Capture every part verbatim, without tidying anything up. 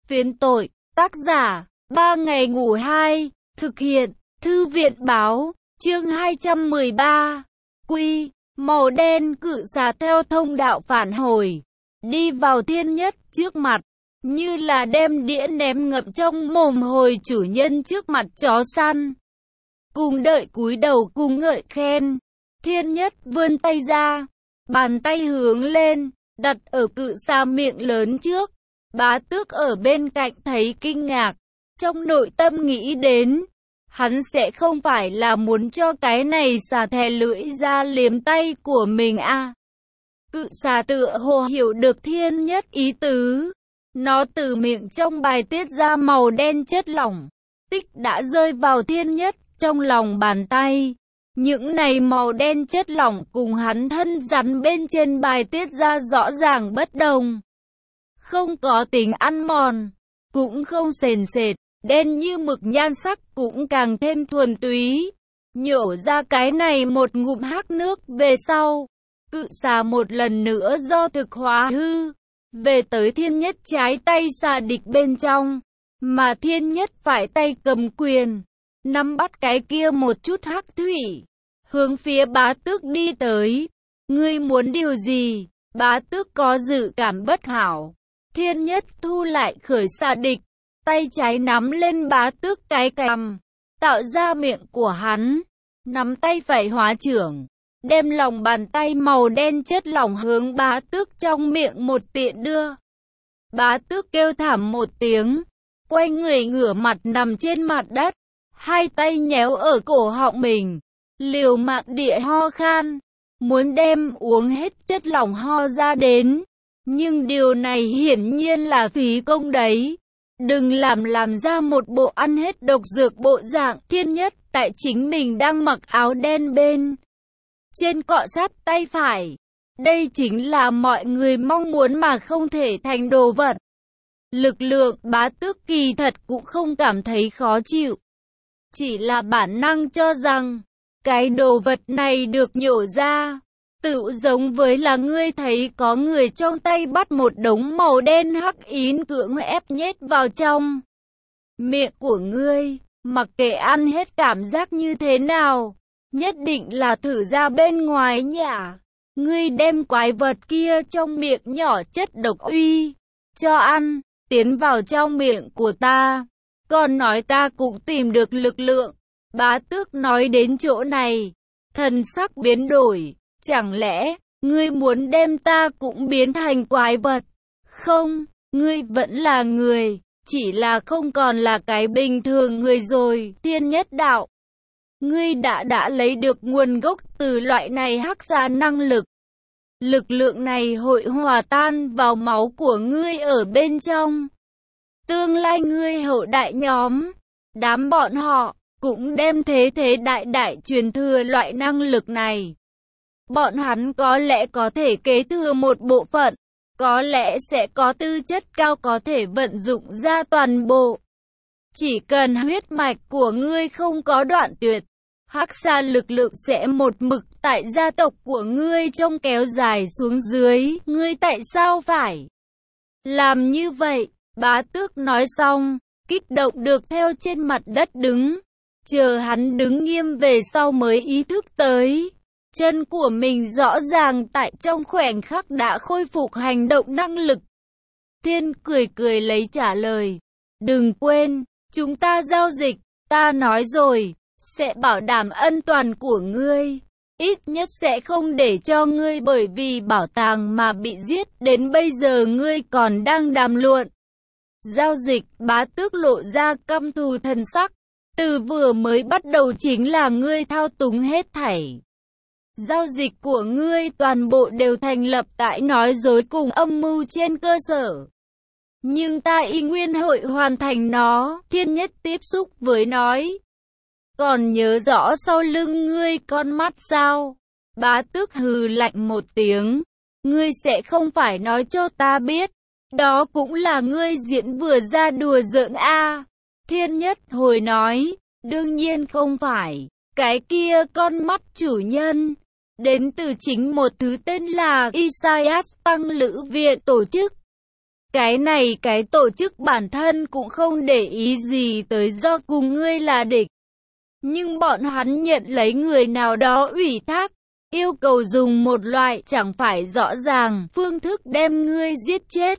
Phiến tội, tác giả, ba ngày ngủ hai, thực hiện, thư viện báo, chương hai trăm mười ba, quy, màu đen cự xà theo thông đạo phản hồi, đi vào thiên nhất trước mặt, như là đem đĩa ném ngậm trong mồm hồi chủ nhân trước mặt chó săn. Cùng đợi cúi đầu cùng ngợi khen, thiên nhất vươn tay ra, bàn tay hướng lên, đặt ở cự xà miệng lớn trước. Bá Tước ở bên cạnh thấy kinh ngạc, trong nội tâm nghĩ đến, hắn sẽ không phải là muốn cho cái này xà thè lưỡi ra liếm tay của mình à. Cự xà tựa hồ hiểu được thiên nhất ý tứ, nó từ miệng trong bài tiết ra màu đen chất lỏng, tích đã rơi vào thiên nhất trong lòng bàn tay. Những này màu đen chất lỏng cùng hắn thân rắn bên trên bài tiết ra rõ ràng bất đồng. Không có tính ăn mòn, cũng không sền sệt, đen như mực, nhan sắc cũng càng thêm thuần túy. Nhổ ra cái này một ngụm hắc nước về sau, cự xà một lần nữa do thực hóa hư, về tới thiên nhất trái tay xà địch bên trong, mà thiên nhất phải tay cầm quyền, nắm bắt cái kia một chút hắc thủy, hướng phía Bá Tước đi tới. Ngươi muốn điều gì? Bá Tước có dự cảm bất hảo. Thiên nhất thu lại khởi xà địch, tay trái nắm lên Bá Tước cái cằm, tạo ra miệng của hắn, nắm tay phải hóa trưởng, đem lòng bàn tay màu đen chất lỏng hướng Bá Tước trong miệng một tiện đưa. Bá Tước kêu thảm một tiếng, quay người ngửa mặt nằm trên mặt đất, hai tay nhéo ở cổ họng mình, liều mạng địa ho khan, muốn đem uống hết chất lỏng ho ra đến. Nhưng điều này hiển nhiên là phí công đấy. Đừng làm làm ra một bộ ăn hết độc dược bộ dạng. Thiên nhất tại chính mình đang mặc áo đen bên trên cọ sát tay phải. Đây chính là mọi người mong muốn mà không thể thành đồ vật. Lực lượng Bá Tước kỳ thật cũng không cảm thấy khó chịu, chỉ là bản năng cho rằng cái đồ vật này được nhổ ra, tự giống với là ngươi thấy có người trong tay bắt một đống màu đen hắc yến cưỡng ép nhét vào trong miệng của ngươi, mặc kệ ăn hết cảm giác như thế nào, nhất định là thử ra bên ngoài nhả. Ngươi đem quái vật kia trong miệng nhỏ chất độc uy cho ăn, tiến vào trong miệng của ta, còn nói ta cũng tìm được lực lượng. Bá Tước nói đến chỗ này, thần sắc biến đổi. Chẳng lẽ, ngươi muốn đem ta cũng biến thành quái vật? Không, ngươi vẫn là người, chỉ là không còn là cái bình thường người rồi. Thiên nhất đạo, ngươi đã đã lấy được nguồn gốc từ loại này hắc xà năng lực. Lực lượng này hội hòa tan vào máu của ngươi ở bên trong. Tương lai ngươi hậu đại nhóm, đám bọn họ, cũng đem thế thế đại đại truyền thừa loại năng lực này. Bọn hắn có lẽ có thể kế thừa một bộ phận, có lẽ sẽ có tư chất cao có thể vận dụng ra toàn bộ. Chỉ cần huyết mạch của ngươi không có đoạn tuyệt, hắc xà lực lượng sẽ một mực tại gia tộc của ngươi trong kéo dài xuống dưới. Ngươi tại sao phải làm như vậy? Bá Tước nói xong, kích động được theo trên mặt đất đứng, chờ hắn đứng nghiêm về sau mới ý thức tới. Chân của mình rõ ràng tại trong khoảnh khắc đã khôi phục hành động năng lực. Thiên cười cười lấy trả lời. Đừng quên, chúng ta giao dịch, ta nói rồi, sẽ bảo đảm ân toàn của ngươi. Ít nhất sẽ không để cho ngươi bởi vì bảo tàng mà bị giết. Đến bây giờ ngươi còn đang đàm luận giao dịch. Bá Tước lộ ra căm thù thần sắc. Từ vừa mới bắt đầu chính là ngươi thao túng hết thảy. Giao dịch của ngươi toàn bộ đều thành lập tại nói dối cùng âm mưu trên cơ sở. Nhưng ta y nguyên hội hoàn thành nó. Thiên nhất tiếp xúc với nói. Còn nhớ rõ sau lưng ngươi con mắt sao? Bá Tước hừ lạnh một tiếng. Ngươi sẽ không phải nói cho ta biết. Đó cũng là ngươi diễn vừa ra đùa giỡn a. Thiên nhất hồi nói. Đương nhiên không phải. Cái kia con mắt chủ nhân đến từ chính một thứ tên là Isaias Tăng Lữ Viện tổ chức. Cái này cái tổ chức bản thân cũng không để ý gì tới do cùng ngươi là địch. Nhưng bọn hắn nhận lấy người nào đó ủy thác, yêu cầu dùng một loại chẳng phải rõ ràng phương thức đem ngươi giết chết.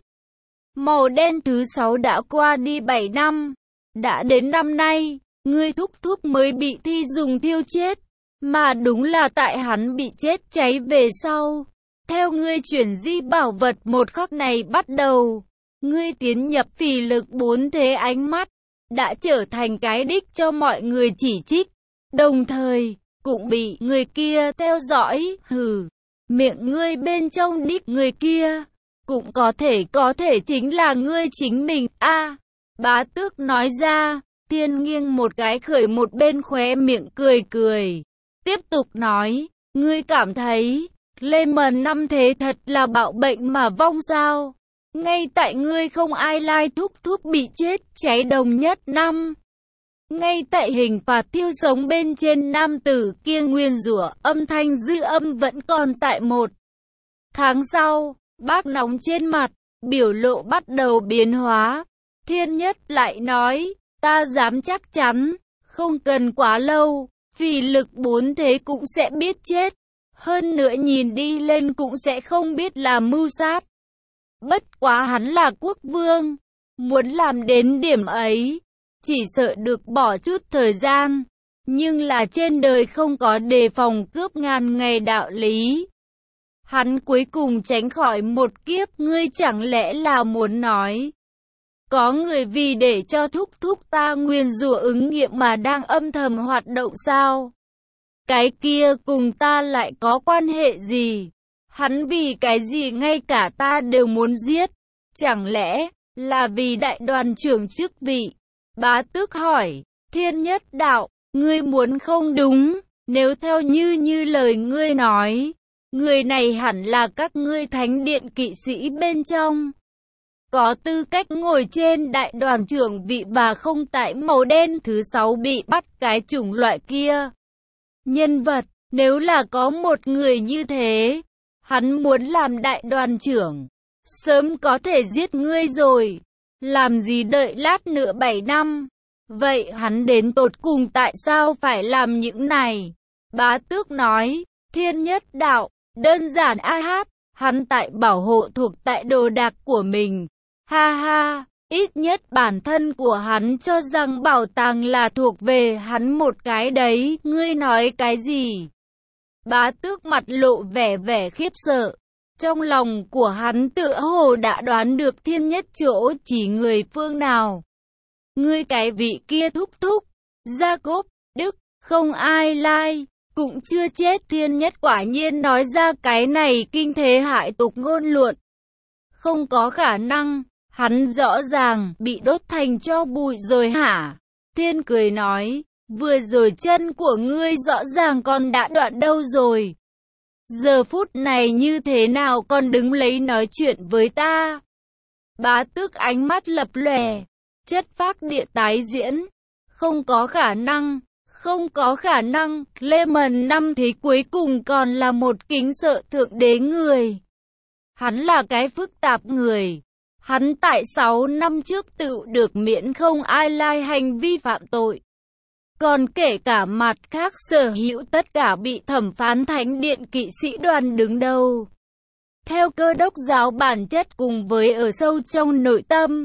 Màu đen thứ sáu đã qua đi bảy năm. Đã đến năm nay, ngươi thúc thúc mới bị thi dùng thiêu chết. Mà đúng là tại hắn bị chết cháy về sau. Theo ngươi chuyển di bảo vật một khắc này bắt đầu, ngươi tiến nhập phỉ lực bốn thế ánh mắt, đã trở thành cái đích cho mọi người chỉ trích. Đồng thời, cũng bị người kia theo dõi, hừ, miệng ngươi bên trong đích người kia, cũng có thể có thể chính là ngươi chính mình, a à, Bá Tước nói ra, Thiên nghiêng một cái khởi một bên khóe miệng cười cười, tiếp tục nói, ngươi cảm thấy, Lê Mần năm thế thật là bạo bệnh mà vong sao? Ngay tại ngươi không ai lai thúc thúc bị chết cháy đồng nhất năm. Ngay tại hình phạt thiêu sống bên trên nam tử kia nguyên rủa âm thanh dư âm vẫn còn tại một. Tháng sau, bác nóng trên mặt, biểu lộ bắt đầu biến hóa. Thiên Nhất lại nói, ta dám chắc chắn, không cần quá lâu, phỉ lực bốn thế cũng sẽ biết chết. Hơn nữa nhìn đi lên cũng sẽ không biết là mưu sát. Bất quá hắn là quốc vương, muốn làm đến điểm ấy, chỉ sợ được bỏ chút thời gian. Nhưng là trên đời không có đề phòng cướp ngàn ngày đạo lý. Hắn cuối cùng tránh khỏi một kiếp, ngươi chẳng lẽ là muốn nói. Có người vì để cho thúc thúc ta nguyên rủa ứng nghiệm mà đang âm thầm hoạt động sao? Cái kia cùng ta lại có quan hệ gì? Hắn vì cái gì ngay cả ta đều muốn giết? Chẳng lẽ là vì đại đoàn trưởng chức vị? Bá Tước hỏi, Thiên Nhất đạo, ngươi muốn không đúng, nếu theo như như lời ngươi nói, người này hẳn là các ngươi thánh điện kỵ sĩ bên trong. Có tư cách ngồi trên đại đoàn trưởng vị và không tại màu đen thứ sáu bị bắt cái chủng loại kia. Nhân vật, nếu là có một người như thế, hắn muốn làm đại đoàn trưởng, sớm có thể giết ngươi rồi, làm gì đợi lát nữa bảy năm, vậy hắn đến tột cùng tại sao phải làm những này? Bá Tước nói, Thiên Nhất đạo, đơn giản a hát, hắn tại bảo hộ thuộc tại đồ đạc của mình, ha ha. Ít nhất bản thân của hắn cho rằng bảo tàng là thuộc về hắn một cái đấy, ngươi nói cái gì? Bá Tước mặt lộ vẻ vẻ khiếp sợ. Trong lòng của hắn tựa hồ đã đoán được Thiên Nhất chỗ chỉ người phương nào. Ngươi cái vị kia thúc thúc, Jacob, Đức, không ai lai, cũng chưa chết. Thiên Nhất quả nhiên nói ra cái này kinh thế hại tục ngôn luận. Không có khả năng. Hắn rõ ràng bị đốt thành tro bụi rồi hả? Thiên cười nói, vừa rồi chân của ngươi rõ ràng còn đã đoạn đâu rồi. Giờ phút này như thế nào còn đứng lấy nói chuyện với ta? Bá Tước ánh mắt lập lòe, chất phác địa tái diễn. Không có khả năng, không có khả năng, Lê Mần năm thế cuối cùng còn là một kính sợ thượng đế người. Hắn là cái phức tạp người. Hắn tại sáu năm trước tự được miễn không ai lai hành vi phạm tội. Còn kể cả mặt khác sở hữu tất cả bị thẩm phán thánh điện kỵ sĩ đoàn đứng đầu. Theo cơ đốc giáo bản chất cùng với ở sâu trong nội tâm,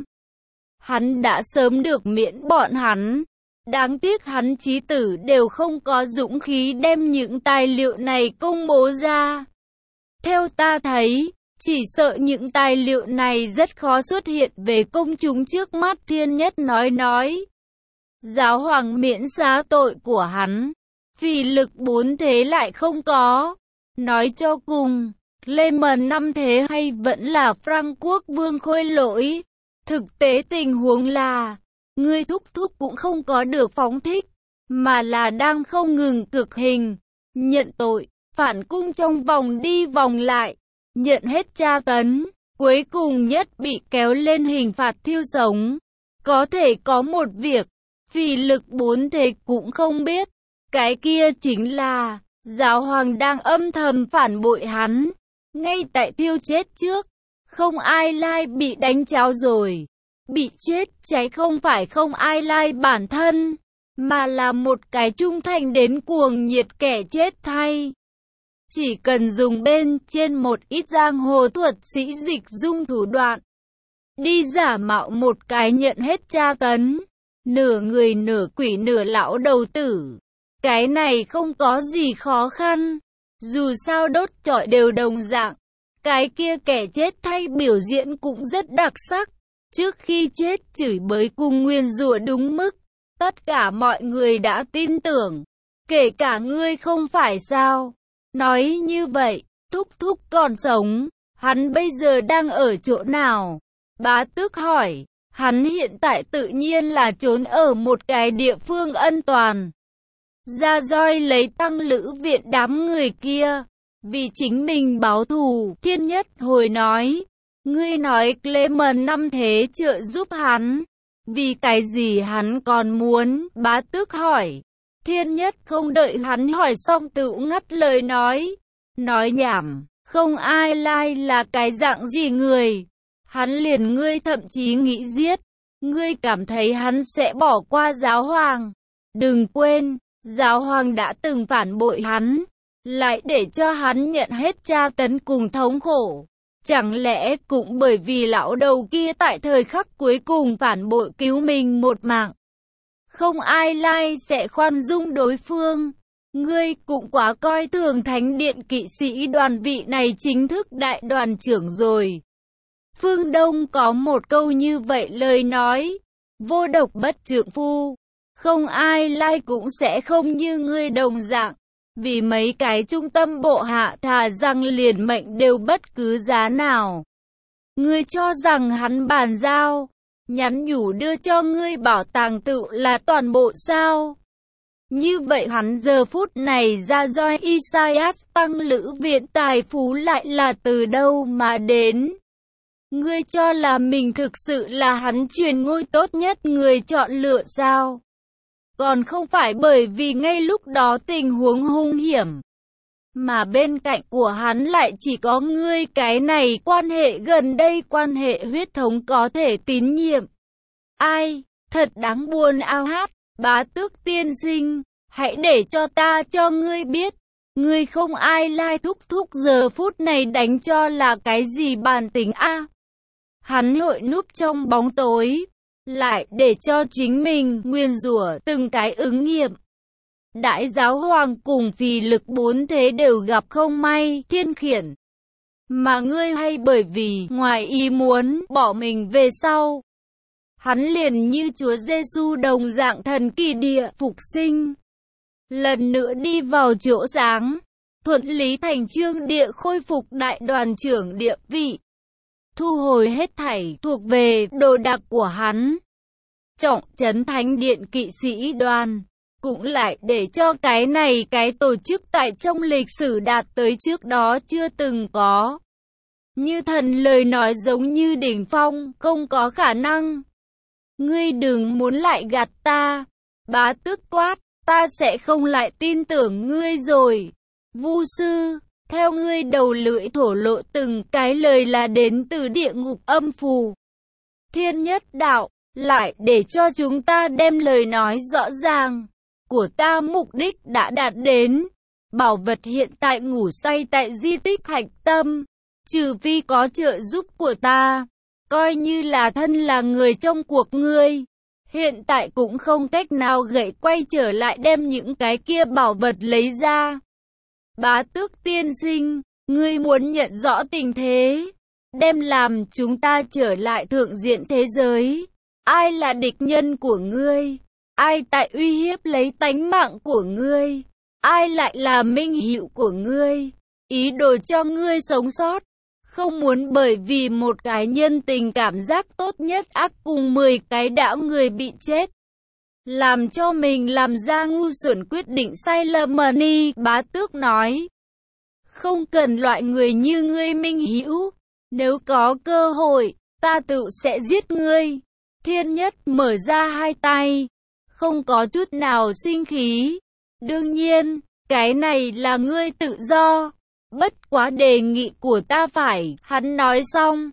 hắn đã sớm được miễn bọn hắn. Đáng tiếc hắn chí tử đều không có dũng khí đem những tài liệu này công bố ra. Theo ta thấy, chỉ sợ những tài liệu này rất khó xuất hiện về công chúng trước mắt. Thiên Nhất nói nói. Giáo hoàng miễn xá tội của hắn, phỉ lực bốn thế lại không có. Nói cho cùng, Lê Mần năm thế hay vẫn là Frank quốc vương khôi lỗi. Thực tế tình huống là, ngươi thúc thúc cũng không có được phóng thích, mà là đang không ngừng cực hình, nhận tội, phản cung trong vòng đi vòng lại. Nhận hết tra tấn, cuối cùng nhất bị kéo lên hình phạt thiêu sống. Có thể có một việc, phỉ lực bốn thế cũng không biết, cái kia chính là, giáo hoàng đang âm thầm phản bội hắn, ngay tại thiêu chết trước. Không Ai Lai bị đánh cháo rồi. Bị chết cháy không phải Không Ai Lai bản thân, mà là một cái trung thành đến cuồng nhiệt kẻ chết thay. Chỉ cần dùng bên trên một ít giang hồ thuật sĩ dịch dung thủ đoạn, đi giả mạo một cái nhận hết tra tấn, nửa người nửa quỷ nửa lão đầu tử. Cái này không có gì khó khăn, dù sao đốt trọi đều đồng dạng. Cái kia kẻ chết thay biểu diễn cũng rất đặc sắc. Trước khi chết chửi bới cùng nguyền rủa đúng mức, tất cả mọi người đã tin tưởng, kể cả ngươi không phải sao. Nói như vậy, Thúc Thúc còn sống, hắn bây giờ đang ở chỗ nào? Bá Tước hỏi. Hắn hiện tại tự nhiên là trốn ở một cái địa phương an toàn. Ra roi lấy Tăng Lữ viện đám người kia, vì chính mình báo thù. Thiên Nhất hồi nói, ngươi nói Clement năm thế trợ giúp hắn, vì cái gì hắn còn muốn? Bá Tước hỏi. Thiên Nhất không đợi hắn hỏi xong tự ngắt lời nói. Nói nhảm, Không Ai Lai là cái dạng gì người? Hắn liền ngươi thậm chí nghĩ giết. Ngươi cảm thấy hắn sẽ bỏ qua giáo hoàng? Đừng quên, giáo hoàng đã từng phản bội hắn, lại để cho hắn nhận hết tra tấn cùng thống khổ. Chẳng lẽ cũng bởi vì lão đầu kia tại thời khắc cuối cùng phản bội cứu mình một mạng, Không Ai Lai sẽ khoan dung đối phương? Ngươi cũng quá coi thường Thánh điện kỵ sĩ đoàn, vị này chính thức đại đoàn trưởng rồi. Phương Đông có một câu như vậy lời nói, vô độc bất trượng phu. Không Ai Lai cũng sẽ không như ngươi đồng dạng, vì mấy cái trung tâm bộ hạ thà rằng liền mệnh đều bất cứ giá nào. Ngươi cho rằng hắn bàn giao, nhắn nhủ đưa cho ngươi bảo tàng tự là toàn bộ sao? Như vậy hắn giờ phút này ra roi Isaias Tăng Lữ viện tài phú lại là từ đâu mà đến? Ngươi cho là mình thực sự là hắn truyền ngôi tốt nhất người chọn lựa sao? Còn không phải bởi vì ngay lúc đó tình huống hung hiểm, mà bên cạnh của hắn lại chỉ có ngươi, cái này quan hệ gần đây, quan hệ huyết thống có thể tín nhiệm. Ai, thật đáng buồn ao hát. Bá Tước tiên sinh, hãy để cho ta cho ngươi biết, ngươi Không Ai Lai Thúc Thúc giờ phút này đánh cho là cái gì bản tính a? À, hắn hội núp trong bóng tối, lại để cho chính mình nguyền rủa từng cái ứng nghiệm. Đại giáo hoàng cùng phì lực bốn thế đều gặp không may thiên khiển, mà ngươi hay bởi vì ngoài ý muốn bỏ mình về sau, hắn liền như Chúa Giêsu đồng dạng thần kỳ địa phục sinh, lần nữa đi vào chỗ sáng, thuận lý thành chương địa khôi phục đại đoàn trưởng địa vị, thu hồi hết thảy thuộc về đồ đạc của hắn. Trọng trấn Thánh điện kỵ sĩ đoàn, cũng lại để cho cái này cái tổ chức tại trong lịch sử đạt tới trước đó chưa từng có. Như thần lời nói giống như đỉnh phong, không có khả năng. Ngươi đừng muốn lại gạt ta. Bá Tước quát, ta sẽ không lại tin tưởng ngươi rồi. Vu sư, theo ngươi đầu lưỡi thổ lộ từng cái lời là đến từ địa ngục âm phù. Thiên Nhất đạo, lại để cho chúng ta đem lời nói rõ ràng. Của ta mục đích đã đạt đến. Bảo vật hiện tại ngủ say tại di tích hạch tâm. Trừ phi có trợ giúp của ta, coi như là thân là người trong cuộc ngươi, hiện tại cũng không cách nào gậy quay trở lại đem những cái kia bảo vật lấy ra. Bá Tước tiên sinh, ngươi muốn nhận rõ tình thế, đem làm chúng ta trở lại thượng diện thế giới. Ai là địch nhân của ngươi? Ai tại uy hiếp lấy tánh mạng của ngươi? Ai lại là minh hữu của ngươi? Ý đồ cho ngươi sống sót, không muốn bởi vì một cái nhân tình cảm giác tốt nhất ác cùng mười cái đạo người bị chết, làm cho mình làm ra ngu xuẩn quyết định sai lầm. Ni Bá Tước nói, không cần loại người như ngươi minh hữu, nếu có cơ hội, ta tự sẽ giết ngươi. Thiên Nhất mở ra hai tay, không có chút nào sinh khí. Đương nhiên, cái này là ngươi tự do. Bất quá đề nghị của ta phải, hắn nói xong,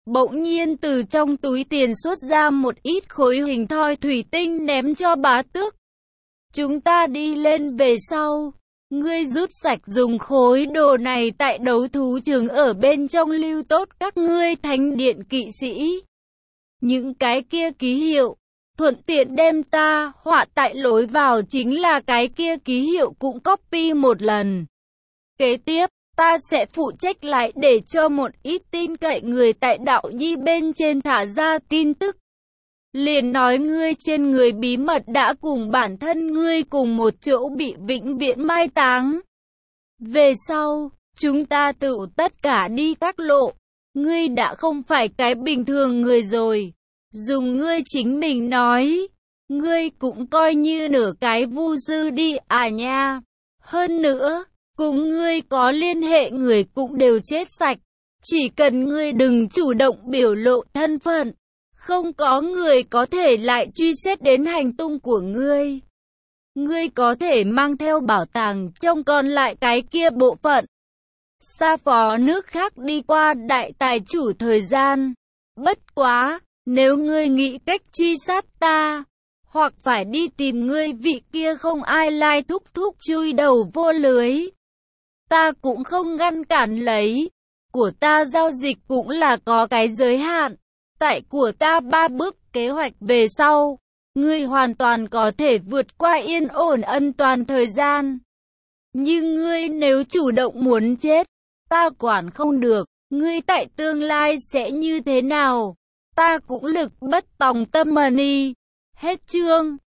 bỗng nhiên từ trong túi tiền xuất ra một ít khối hình thoi thủy tinh ném cho bá tước. Chúng ta đi lên về sau. Ngươi rút sạch dùng khối đồ này tại đấu thú trường ở bên trong lưu tốt các ngươi thánh điện kỵ sĩ. Những cái kia ký hiệu, thuận tiện đem ta họa tại lối vào chính là cái kia ký hiệu cũng copy một lần. Kế tiếp, ta sẽ phụ trách lại để cho một ít tin cậy người tại đạo nhi bên trên thả ra tin tức. Liền nói ngươi trên người bí mật đã cùng bản thân ngươi cùng một chỗ bị vĩnh viễn mai táng. Về sau, chúng ta tự tất cả đi các lộ. Ngươi đã không phải cái bình thường người rồi. Dùng ngươi chính mình nói, ngươi cũng coi như nửa cái vu sư đi à nha. Hơn nữa, cùng ngươi có liên hệ người cũng đều chết sạch. Chỉ cần ngươi đừng chủ động biểu lộ thân phận, không có người có thể lại truy xét đến hành tung của ngươi. Ngươi có thể mang theo bảo tàng trong còn lại cái kia bộ phận. Xa phó nước khác đi qua đại tài chủ thời gian. Bất quá, nếu ngươi nghĩ cách truy sát ta, hoặc phải đi tìm ngươi vị kia không ai lai thúc thúc chui đầu vô lưới, ta cũng không ngăn cản lấy. Của ta giao dịch cũng là có cái giới hạn. Tại của ta ba bước kế hoạch về sau, ngươi hoàn toàn có thể vượt qua yên ổn ân toàn thời gian. Nhưng ngươi nếu chủ động muốn chết, ta quản không được. Ngươi tại tương lai sẽ như thế nào, ta cũng lực bất tòng tâm mà ni. Hết chương.